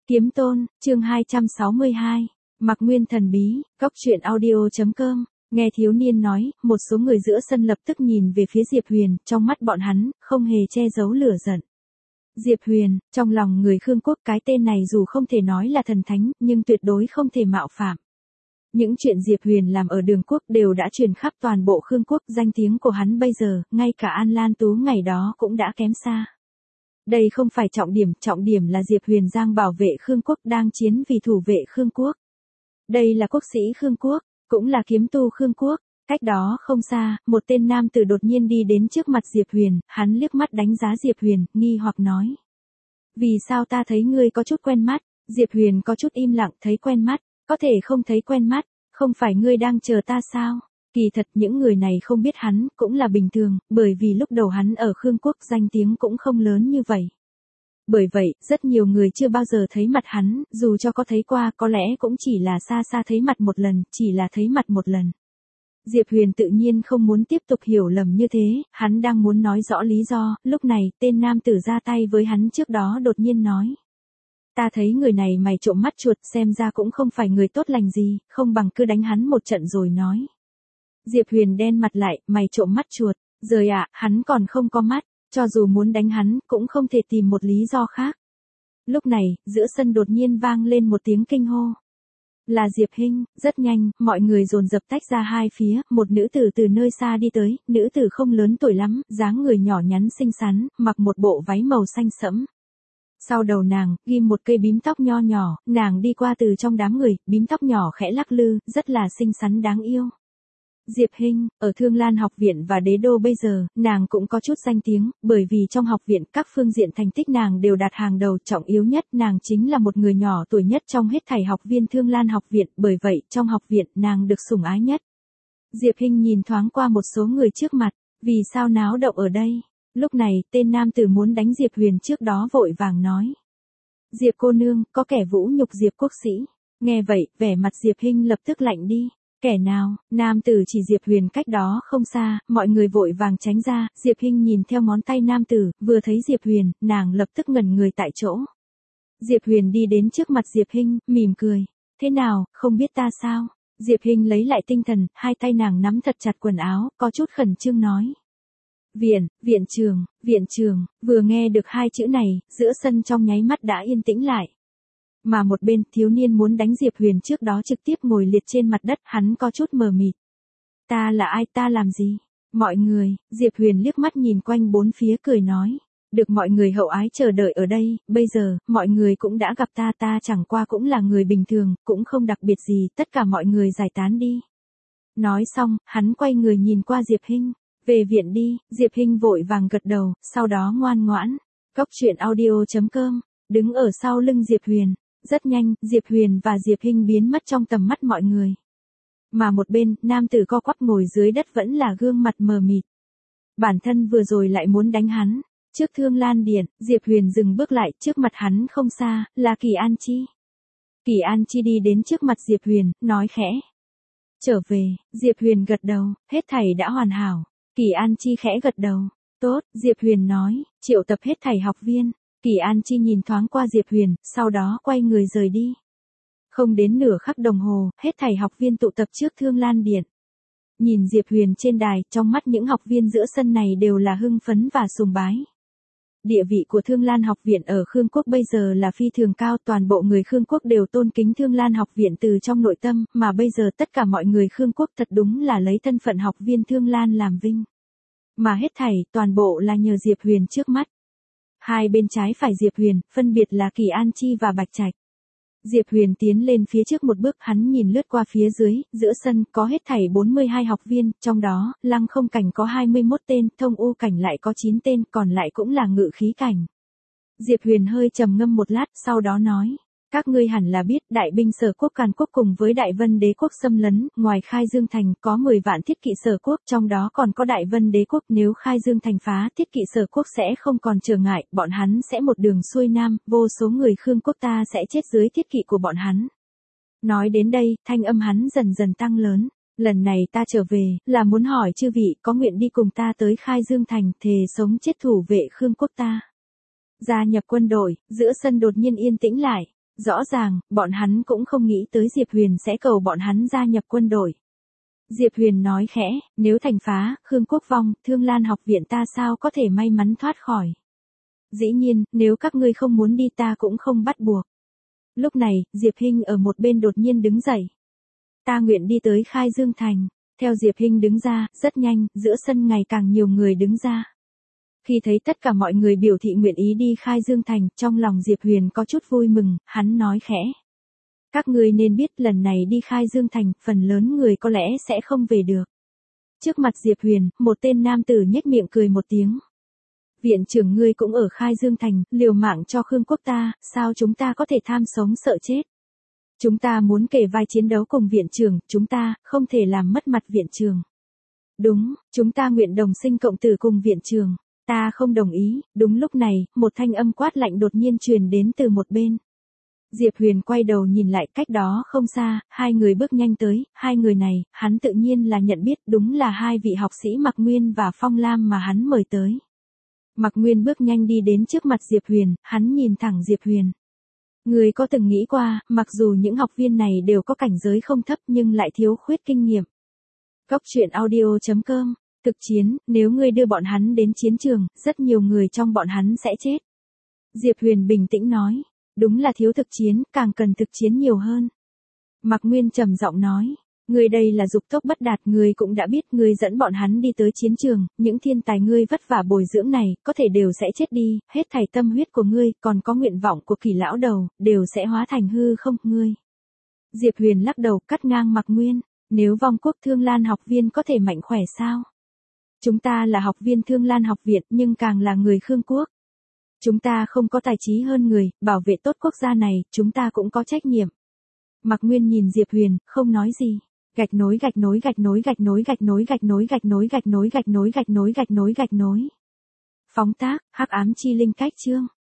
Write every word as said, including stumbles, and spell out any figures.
Kiếm Tôn, chương hai trăm sáu mươi hai. Mặc Nguyên thần bí, góc truyện audio chấm com. Nghe thiếu niên nói, một số người giữa sân lập tức nhìn về phía Diệp Huyền, trong mắt bọn hắn, không hề che giấu lửa giận. Diệp Huyền, trong lòng người Khương Quốc cái tên này dù không thể nói là thần thánh, nhưng tuyệt đối không thể mạo phạm. Những chuyện Diệp Huyền làm ở Đường Quốc đều đã truyền khắp toàn bộ Khương Quốc, danh tiếng của hắn bây giờ, ngay cả An Lan Tú ngày đó cũng đã kém xa. Đây không phải trọng điểm, trọng điểm là Diệp Huyền giang bảo vệ Khương Quốc đang chiến vì thủ vệ Khương Quốc. Đây là quốc sĩ Khương Quốc, cũng là kiếm tu Khương Quốc. Cách đó không xa, một tên nam tử đột nhiên đi đến trước mặt Diệp Huyền, hắn liếc mắt đánh giá Diệp Huyền, nghi hoặc nói. Vì sao ta thấy ngươi có chút quen mắt? Diệp Huyền có chút im lặng, thấy quen mắt, có thể không thấy quen mắt, không phải ngươi đang chờ ta sao? Kỳ thật những người này không biết hắn, cũng là bình thường, bởi vì lúc đầu hắn ở Khương Quốc danh tiếng cũng không lớn như vậy. Bởi vậy, rất nhiều người chưa bao giờ thấy mặt hắn, dù cho có thấy qua có lẽ cũng chỉ là xa xa thấy mặt một lần, chỉ là thấy mặt một lần. Diệp Huyền tự nhiên không muốn tiếp tục hiểu lầm như thế, hắn đang muốn nói rõ lý do, lúc này tên nam tử ra tay với hắn trước đó đột nhiên nói. Ta thấy người này mày trộm mắt chuột, xem ra cũng không phải người tốt lành gì, không bằng cứ đánh hắn một trận rồi nói. Diệp Huyền đen mặt lại, mày trộm mắt chuột, rời ạ, à, hắn còn không có mắt, cho dù muốn đánh hắn, cũng không thể tìm một lý do khác. Lúc này, giữa sân đột nhiên vang lên một tiếng kinh hô. Là Diệp Hinh, rất nhanh, mọi người dồn dập tách ra hai phía, một nữ tử từ nơi xa đi tới, nữ tử không lớn tuổi lắm, dáng người nhỏ nhắn xinh xắn, mặc một bộ váy màu xanh sẫm. Sau đầu nàng, ghim một cây bím tóc nho nhỏ, nàng đi qua từ trong đám người, bím tóc nhỏ khẽ lắc lư, rất là xinh xắn đáng yêu. Diệp Hinh, ở Thương Lan học viện và đế đô bây giờ, nàng cũng có chút danh tiếng, bởi vì trong học viện các phương diện thành tích nàng đều đạt hàng đầu, trọng yếu nhất nàng chính là một người nhỏ tuổi nhất trong hết thảy học viên Thương Lan học viện, bởi vậy trong học viện nàng được sủng ái nhất. Diệp Hinh nhìn thoáng qua một số người trước mặt, vì sao náo động ở đây? Lúc này, tên nam tử muốn đánh Diệp Huyền trước đó vội vàng nói. Diệp cô nương, có kẻ vũ nhục Diệp quốc sĩ. Nghe vậy, vẻ mặt Diệp Hinh lập tức lạnh đi. Kẻ nào? Nam tử chỉ Diệp Huyền cách đó không xa, mọi người vội vàng tránh ra, Diệp Hinh nhìn theo ngón tay nam tử, vừa thấy Diệp Huyền, nàng lập tức ngẩn người tại chỗ. Diệp Huyền đi đến trước mặt Diệp Hinh, mỉm cười. Thế nào, không biết ta sao? Diệp Hinh lấy lại tinh thần, hai tay nàng nắm thật chặt quần áo, có chút khẩn trương nói. Viện, viện trường, viện trường, vừa nghe được hai chữ này, giữa sân trong nháy mắt đã yên tĩnh lại. Mà một bên thiếu niên muốn đánh Diệp Huyền trước đó trực tiếp ngồi liệt trên mặt đất, hắn có chút mờ mịt. Ta là ai, ta làm gì? Mọi người, Diệp Huyền liếc mắt nhìn quanh bốn phía cười nói. Được mọi người hậu ái chờ đợi ở đây, bây giờ, mọi người cũng đã gặp ta, ta chẳng qua cũng là người bình thường, cũng không đặc biệt gì, tất cả mọi người giải tán đi. Nói xong, hắn quay người nhìn qua Diệp Hinh. Về viện đi, Diệp Hinh vội vàng gật đầu, sau đó ngoan ngoãn. Góc truyện audio chấm com, đứng ở sau lưng Diệp Huyền. Rất nhanh, Diệp Huyền và Diệp Hinh biến mất trong tầm mắt mọi người. Mà một bên, nam tử co quắp ngồi dưới đất vẫn là gương mặt mờ mịt. Bản thân vừa rồi lại muốn đánh hắn. Trước Thương Lan Điện, Diệp Huyền dừng bước lại, trước mặt hắn không xa, là Kỳ An Chi. Kỳ An Chi đi đến trước mặt Diệp Huyền, nói khẽ. Trở về, Diệp Huyền gật đầu, hết thảy đã hoàn hảo. Kỳ An Chi khẽ gật đầu. Tốt, Diệp Huyền nói, triệu tập hết thảy học viên. Kỳ An Chi nhìn thoáng qua Diệp Huyền, sau đó quay người rời đi. Không đến nửa khắc đồng hồ, hết thảy học viên tụ tập trước Thương Lan Điện. Nhìn Diệp Huyền trên đài, trong mắt những học viên giữa sân này đều là hưng phấn và sùng bái. Địa vị của Thương Lan học viện ở Khương Quốc bây giờ là phi thường cao, toàn bộ người Khương Quốc đều tôn kính Thương Lan học viện từ trong nội tâm, mà bây giờ tất cả mọi người Khương Quốc thật đúng là lấy thân phận học viên Thương Lan làm vinh. Mà hết thảy, toàn bộ là nhờ Diệp Huyền trước mắt. Hai bên trái phải Diệp Huyền, phân biệt là Kỳ An Chi và Bạch Trạch. Diệp Huyền tiến lên phía trước một bước, hắn nhìn lướt qua phía dưới, giữa sân có hết thảy bốn mươi hai học viên, trong đó, Lăng Không cảnh có hai mươi mốt tên, Thông U cảnh lại có chín tên, còn lại cũng là ngự khí cảnh. Diệp Huyền hơi trầm ngâm một lát, sau đó nói. Các ngươi hẳn là biết, đại binh Sở Quốc Càn Quốc cùng với Đại Vân Đế Quốc xâm lấn, ngoài Khai Dương Thành có mười vạn thiết kỵ Sở Quốc, trong đó còn có Đại Vân Đế Quốc, nếu Khai Dương Thành phá, thiết kỵ Sở Quốc sẽ không còn trở ngại, bọn hắn sẽ một đường xuôi nam, vô số người Khương Quốc ta sẽ chết dưới thiết kỵ của bọn hắn. Nói đến đây, thanh âm hắn dần dần tăng lớn. Lần này ta trở về, là muốn hỏi chư vị có nguyện đi cùng ta tới Khai Dương Thành, thề sống chết thủ vệ Khương Quốc ta. Gia nhập quân đội, giữa sân đột nhiên yên tĩnh lại. Rõ ràng, bọn hắn cũng không nghĩ tới Diệp Huyền sẽ cầu bọn hắn gia nhập quân đội. Diệp Huyền nói khẽ, nếu thành phá, Khương Quốc vong, Thương Lan học viện ta sao có thể may mắn thoát khỏi. Dĩ nhiên, nếu các ngươi không muốn đi ta cũng không bắt buộc. Lúc này, Diệp Hinh ở một bên đột nhiên đứng dậy. Ta nguyện đi tới Khai Dương Thành. Theo Diệp Hinh đứng ra, rất nhanh, giữa sân ngày càng nhiều người đứng ra. Khi thấy tất cả mọi người biểu thị nguyện ý đi Khai Dương Thành, trong lòng Diệp Huyền có chút vui mừng, hắn nói khẽ. Các ngươi nên biết lần này đi Khai Dương Thành, phần lớn người có lẽ sẽ không về được. Trước mặt Diệp Huyền, một tên nam tử nhếch miệng cười một tiếng. Viện trưởng ngươi cũng ở Khai Dương Thành, liều mạng cho Khương Quốc ta, sao chúng ta có thể tham sống sợ chết. Chúng ta muốn kề vai chiến đấu cùng viện trưởng, chúng ta không thể làm mất mặt viện trưởng. Đúng, chúng ta nguyện đồng sinh cộng tử cùng viện trưởng. Ta không đồng ý. Đúng lúc này, một thanh âm quát lạnh đột nhiên truyền đến từ một bên. Diệp Huyền quay đầu nhìn lại, cách đó không xa, hai người bước nhanh tới, hai người này, hắn tự nhiên là nhận biết, đúng là hai vị học sĩ Mạc Nguyên và Phong Lam mà hắn mời tới. Mạc Nguyên bước nhanh đi đến trước mặt Diệp Huyền, hắn nhìn thẳng Diệp Huyền. Người có từng nghĩ qua, mặc dù những học viên này đều có cảnh giới không thấp nhưng lại thiếu khuyết kinh nghiệm. Góc truyện audio chấm com. Thực chiến, nếu ngươi đưa bọn hắn đến chiến trường, rất nhiều người trong bọn hắn sẽ chết. Diệp Huyền bình tĩnh nói. Đúng là thiếu thực chiến, càng cần thực chiến nhiều hơn. Mạc Nguyên trầm giọng nói. Ngươi đây là dục tốc bất đạt, ngươi cũng đã biết, ngươi dẫn bọn hắn đi tới chiến trường, những thiên tài ngươi vất vả bồi dưỡng này, có thể đều sẽ chết đi, hết thảy tâm huyết của ngươi, còn có nguyện vọng của Kỳ lão đầu, đều sẽ hóa thành hư không, ngươi. Diệp Huyền lắc đầu, cắt ngang Mạc Nguyên, nếu vong quốc Thương Lan học viên có thể mạnh khỏe sao? Chúng ta là học viên Thương Lan học viện, nhưng càng là người Khương Quốc. Chúng ta không có tài trí hơn người, bảo vệ tốt quốc gia này, chúng ta cũng có trách nhiệm. Mạc Nguyên nhìn Diệp Huyền, không nói gì. Gạch nối gạch nối gạch nối gạch nối gạch nối gạch nối gạch nối gạch nối gạch nối gạch nối gạch nối gạch nối. Phóng tác, Hắc Ám Chi Linh cách chương.